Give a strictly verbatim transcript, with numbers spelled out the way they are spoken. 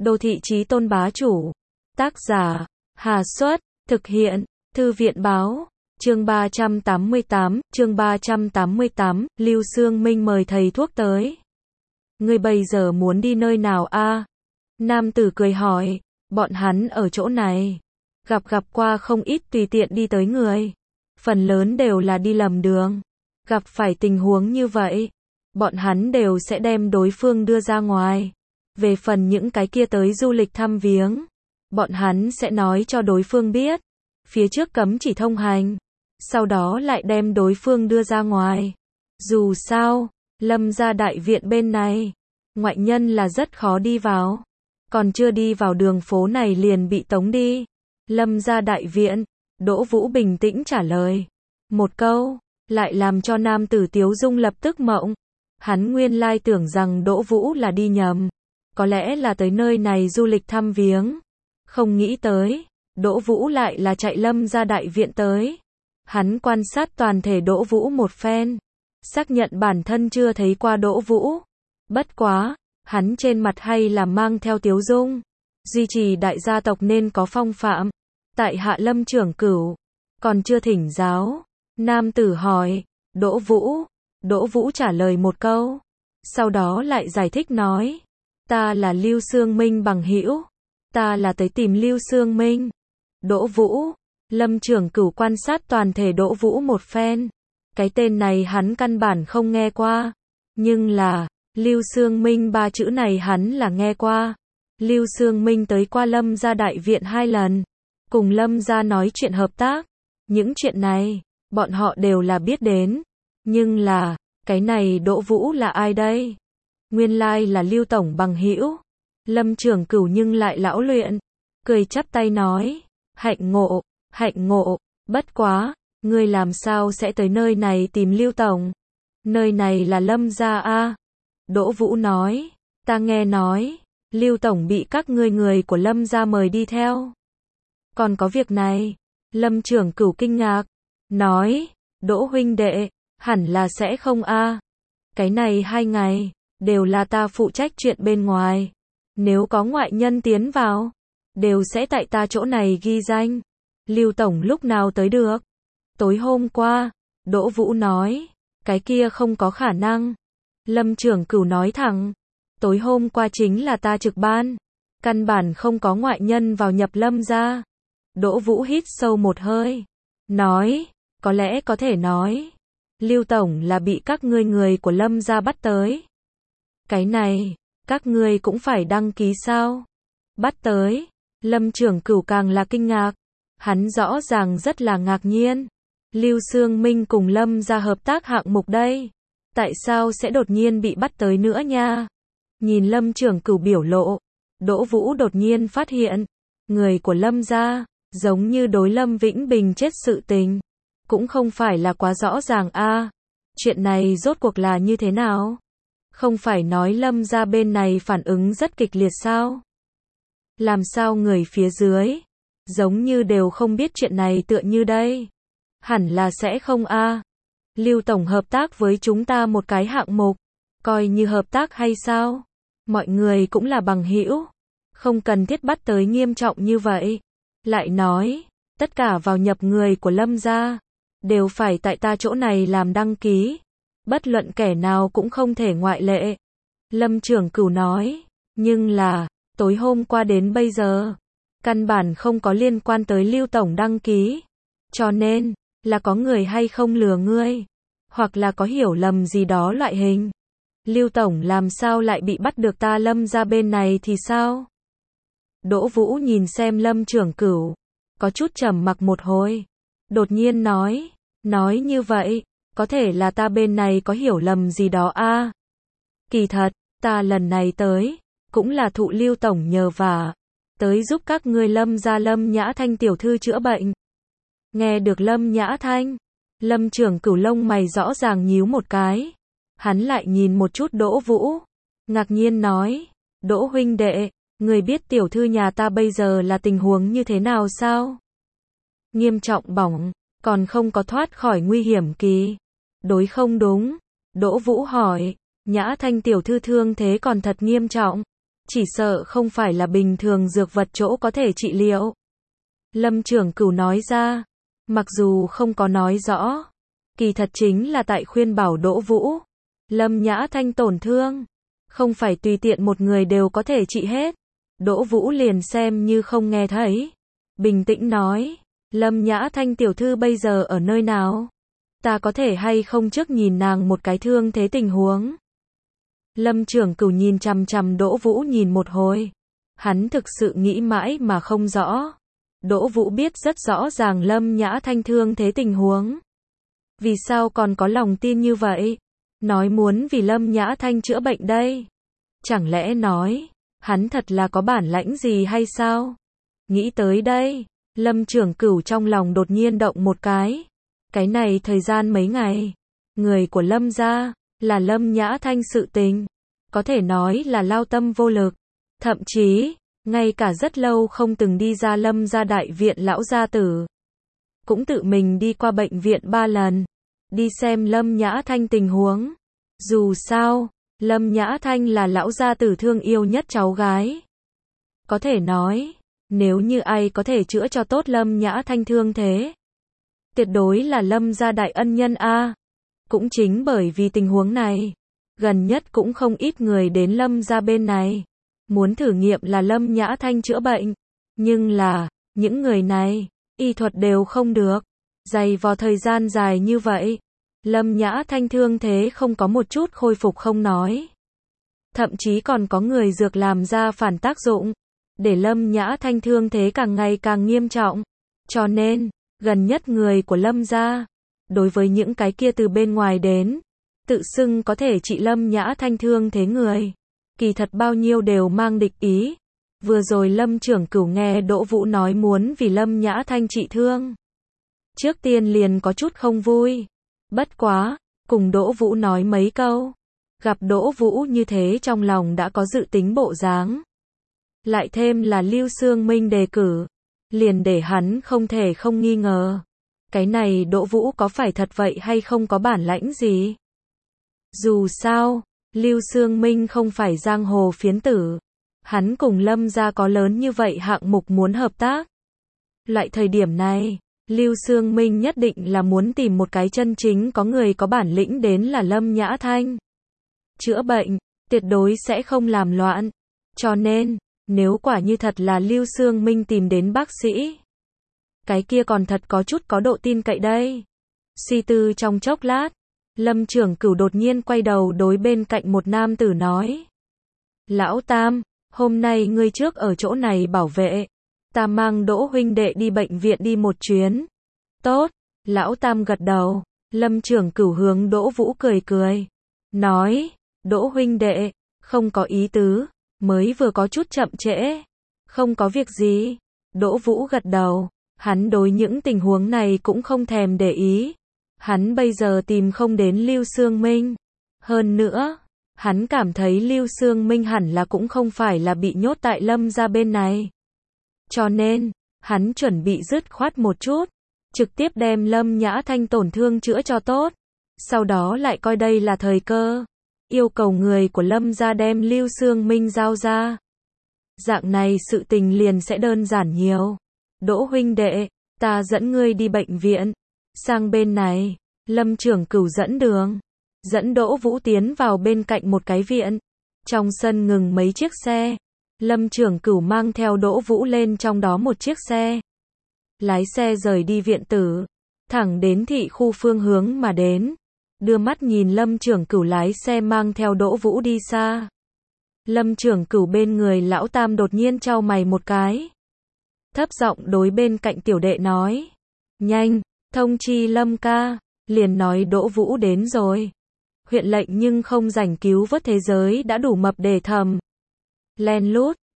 Đô thị chí tôn bá chủ. Tác giả, Hà Xuất, thực hiện, Thư viện báo. Chương ba trăm tám mươi tám, chương ba trăm tám mươi tám, Lưu Sương Minh mời thầy thuốc tới. Ngươi bây giờ muốn đi nơi nào a? Nam tử cười hỏi, bọn hắn ở chỗ này. Gặp gặp qua không ít tùy tiện đi tới người. Phần lớn đều là đi lầm đường. Gặp phải tình huống như vậy, bọn hắn đều sẽ đem đối phương đưa ra ngoài. Về phần những cái kia tới du lịch thăm viếng, bọn hắn sẽ nói cho đối phương biết, phía trước cấm chỉ thông hành, sau đó lại đem đối phương đưa ra ngoài. Dù sao, Lâm gia đại viện bên này, ngoại nhân là rất khó đi vào. Còn chưa đi vào đường phố này liền bị tống đi. Lâm gia đại viện, Đỗ Vũ bình tĩnh trả lời. Một câu, lại làm cho nam tử Tiếu Dung lập tức mộng. Hắn nguyên lai tưởng rằng Đỗ Vũ là đi nhầm. Có lẽ là tới nơi này du lịch thăm viếng. Không nghĩ tới, Đỗ Vũ lại là chạy Lâm gia đại viện tới. Hắn quan sát toàn thể Đỗ Vũ một phen. Xác nhận bản thân chưa thấy qua Đỗ Vũ. Bất quá, hắn trên mặt hay là mang theo Tiếu Dung. Duy trì đại gia tộc nên có phong phạm. Tại hạ Lâm trưởng cửu, còn chưa thỉnh giáo. Nam tử hỏi, Đỗ Vũ. Đỗ Vũ trả lời một câu. Sau đó lại giải thích nói, ta là Lưu Sương Minh bằng hữu. Ta là tới tìm Lưu Sương Minh. Đỗ Vũ. Lâm trưởng cửu quan sát toàn thể Đỗ Vũ một phen. Cái tên này hắn căn bản không nghe qua. Nhưng là, Lưu Sương Minh ba chữ này hắn là nghe qua. Lưu Sương Minh tới qua Lâm gia đại viện hai lần. Cùng Lâm gia nói chuyện hợp tác. Những chuyện này, bọn họ đều là biết đến. Nhưng là, cái này Đỗ Vũ là ai đây? Nguyên lai là Lưu tổng bằng hữu. Lâm trưởng cửu nhưng lại lão luyện. Cười chắp tay nói, hạnh ngộ, hạnh ngộ, bất quá, ngươi làm sao sẽ tới nơi này tìm Lưu tổng? Nơi này là Lâm gia a. Đỗ Vũ nói, ta nghe nói, Lưu tổng bị các ngươi người của Lâm gia mời đi theo. Còn có việc này, Lâm trưởng cửu kinh ngạc, nói, Đỗ huynh đệ, hẳn là sẽ không a. Cái này hai ngày, đều là ta phụ trách chuyện bên ngoài. Nếu có ngoại nhân tiến vào, đều sẽ tại ta chỗ này ghi danh. Lưu tổng lúc nào tới được? Tối hôm qua, Đỗ Vũ nói, cái kia không có khả năng. Lâm trưởng cửu nói thẳng, tối hôm qua chính là ta trực ban, căn bản không có ngoại nhân vào nhập Lâm gia. Đỗ Vũ hít sâu một hơi, nói, có lẽ có thể nói, Lưu tổng là bị các ngươi người của Lâm gia bắt tới. Cái này, các ngươi cũng phải đăng ký sao? Bắt tới, Lâm trưởng cửu càng là kinh ngạc, hắn rõ ràng rất là ngạc nhiên. Lưu Sương Minh cùng Lâm gia hợp tác hạng mục đây, tại sao sẽ đột nhiên bị bắt tới nữa nha? Nhìn Lâm trưởng cửu biểu lộ, Đỗ Vũ đột nhiên phát hiện, người của Lâm gia, giống như đối Lâm Vĩnh Bình chết sự tình, cũng không phải là quá rõ ràng a. Chuyện này rốt cuộc là như thế nào? Không phải nói Lâm gia bên này phản ứng rất kịch liệt sao? Làm sao người phía dưới, giống như đều không biết chuyện này tựa như đây? Hẳn là sẽ không a. Lưu tổng hợp tác với chúng ta một cái hạng mục, coi như hợp tác hay sao? Mọi người cũng là bằng hữu, không cần thiết bắt tới nghiêm trọng như vậy. Lại nói, tất cả vào nhập người của Lâm gia, đều phải tại ta chỗ này làm đăng ký. Bất luận kẻ nào cũng không thể ngoại lệ. Lâm trưởng cửu nói, nhưng là, tối hôm qua đến bây giờ, căn bản không có liên quan tới Lưu tổng đăng ký. Cho nên, là có người hay không lừa ngươi, hoặc là có hiểu lầm gì đó loại hình. Lưu tổng làm sao lại bị bắt được ta Lâm gia bên này thì sao? Đỗ Vũ nhìn xem Lâm trưởng cửu, có chút trầm mặc một hồi, đột nhiên nói, nói như vậy, có thể là ta bên này có hiểu lầm gì đó a. Kỳ thật, ta lần này tới, cũng là thụ Lưu tổng nhờ vả, tới giúp các ngươi Lâm gia Lâm Nhã Thanh tiểu thư chữa bệnh. Nghe được Lâm Nhã Thanh, Lâm trưởng cửu lông mày rõ ràng nhíu một cái. Hắn lại nhìn một chút Đỗ Vũ, ngạc nhiên nói, Đỗ huynh đệ, người biết tiểu thư nhà ta bây giờ là tình huống như thế nào sao? Nghiêm trọng bỏng, còn không có thoát khỏi nguy hiểm kỳ. Đối không đúng? Đỗ Vũ hỏi, Nhã Thanh tiểu thư thương thế còn thật nghiêm trọng. chỉ sợ không phải là bình thường dược vật chỗ có thể trị liệu. Lâm Trưởng Cửu nói ra, mặc dù không có nói rõ, kỳ thật chính là tại khuyên bảo Đỗ Vũ. Lâm Nhã Thanh tổn thương, không phải tùy tiện một người đều có thể trị hết. Đỗ Vũ liền xem như không nghe thấy. Bình tĩnh nói, Lâm Nhã Thanh tiểu thư bây giờ ở nơi nào? Ta có thể hay không trước nhìn nàng một cái thương thế tình huống? Lâm Trưởng Cửu nhìn chằm chằm Đỗ Vũ nhìn một hồi. Hắn thực sự nghĩ mãi mà không rõ. Đỗ Vũ biết rất rõ ràng Lâm Nhã Thanh thương thế tình huống. Vì sao còn có lòng tin như vậy? Nói muốn vì Lâm Nhã Thanh chữa bệnh đây. Chẳng lẽ nói, hắn thật là có bản lãnh gì hay sao? Nghĩ tới đây, Lâm Trưởng Cửu trong lòng đột nhiên động một cái. Cái này thời gian mấy ngày, người của Lâm gia, là Lâm Nhã Thanh sự tình. Có thể nói là lao tâm vô lực. Thậm chí, ngay cả rất lâu không từng đi ra Lâm gia đại viện lão gia tử. Cũng tự mình đi qua bệnh viện ba lần. Đi xem Lâm Nhã Thanh tình huống. Dù sao, Lâm Nhã Thanh là lão gia tử thương yêu nhất cháu gái. Có thể nói, nếu như ai có thể chữa cho tốt Lâm Nhã Thanh thương thế, tuyệt đối là Lâm gia đại ân nhân a. Cũng chính bởi vì tình huống này, gần nhất cũng không ít người đến Lâm gia bên này, muốn thử nghiệm là Lâm Nhã Thanh chữa bệnh. Nhưng là, những người này, y thuật đều không được. Dày vò thời gian dài như vậy, Lâm Nhã Thanh thương thế không có một chút khôi phục không nói. Thậm chí còn có người dược làm ra phản tác dụng, để Lâm Nhã Thanh thương thế càng ngày càng nghiêm trọng. Cho nên, gần nhất người của Lâm gia, đối với những cái kia từ bên ngoài đến, tự xưng có thể trị Lâm Nhã Thanh thương thế người, kỳ thật bao nhiêu đều mang địch ý. Vừa rồi Lâm Trưởng Cửu nghe Đỗ Vũ nói muốn vì Lâm Nhã Thanh trị thương, trước tiên liền có chút không vui. Bất quá, cùng Đỗ Vũ nói mấy câu, gặp Đỗ Vũ như thế trong lòng đã có dự tính bộ dáng. Lại thêm là Lưu Xương Minh đề cử, liền để hắn không thể không nghi ngờ. Cái này Đỗ Vũ có phải thật vậy hay không có bản lãnh gì? Dù sao, Lưu Xương Minh không phải giang hồ phiến tử. Hắn cùng Lâm gia có lớn như vậy hạng mục muốn hợp tác. Loại thời điểm này, Lưu Xương Minh nhất định là muốn tìm một cái chân chính có người có bản lĩnh đến là Lâm Nhã Thanh. Chữa bệnh, tuyệt đối sẽ không làm loạn. Cho nên, nếu quả như thật là Lưu Xương Minh tìm đến bác sĩ, cái kia còn thật có chút có độ tin cậy đây. Suy tư trong chốc lát, Lâm Trưởng Cửu đột nhiên quay đầu đối bên cạnh một nam tử nói. Lão Tam, hôm nay ngươi trước ở chỗ này bảo vệ. Ta mang Đỗ huynh đệ đi bệnh viện đi một chuyến. Tốt, Lão Tam gật đầu. Lâm Trưởng Cửu hướng Đỗ Vũ cười cười. Nói, Đỗ huynh đệ, không có ý tứ, mới vừa có chút chậm trễ. Không có việc gì. Đỗ Vũ gật đầu. Hắn đối những tình huống này cũng không thèm để ý. Hắn bây giờ tìm không đến Lưu Xương Minh. Hơn nữa, hắn cảm thấy Lưu Xương Minh hẳn là cũng không phải là bị nhốt tại Lâm gia bên này. Cho nên, hắn chuẩn bị dứt khoát một chút, trực tiếp đem Lâm Nhã Thanh tổn thương chữa cho tốt. Sau đó lại coi đây là thời cơ, yêu cầu người của Lâm gia đem Lưu Xương Minh giao ra. Dạng này sự tình liền sẽ đơn giản nhiều. Đỗ huynh đệ, ta dẫn ngươi đi bệnh viện. Sang bên này, Lâm Trưởng Cửu dẫn đường, dẫn Đỗ Vũ tiến vào bên cạnh một cái viện. Trong sân ngừng mấy chiếc xe. Lâm Trưởng Cửu mang theo Đỗ Vũ lên trong đó một chiếc xe. Lái xe rời đi viện tử, thẳng đến thị khu phương hướng mà đến. Đưa mắt nhìn Lâm Trưởng Cửu lái xe mang theo Đỗ Vũ đi xa. Lâm Trưởng Cửu bên người Lão Tam đột nhiên chau mày một cái. Thấp giọng đối bên cạnh tiểu đệ nói. Nhanh, thông chi Lâm ca, liền nói Đỗ Vũ đến rồi. Huyện lệnh nhưng không rảnh cứu vớt thế giới đã đủ mập để thầm. Len lút,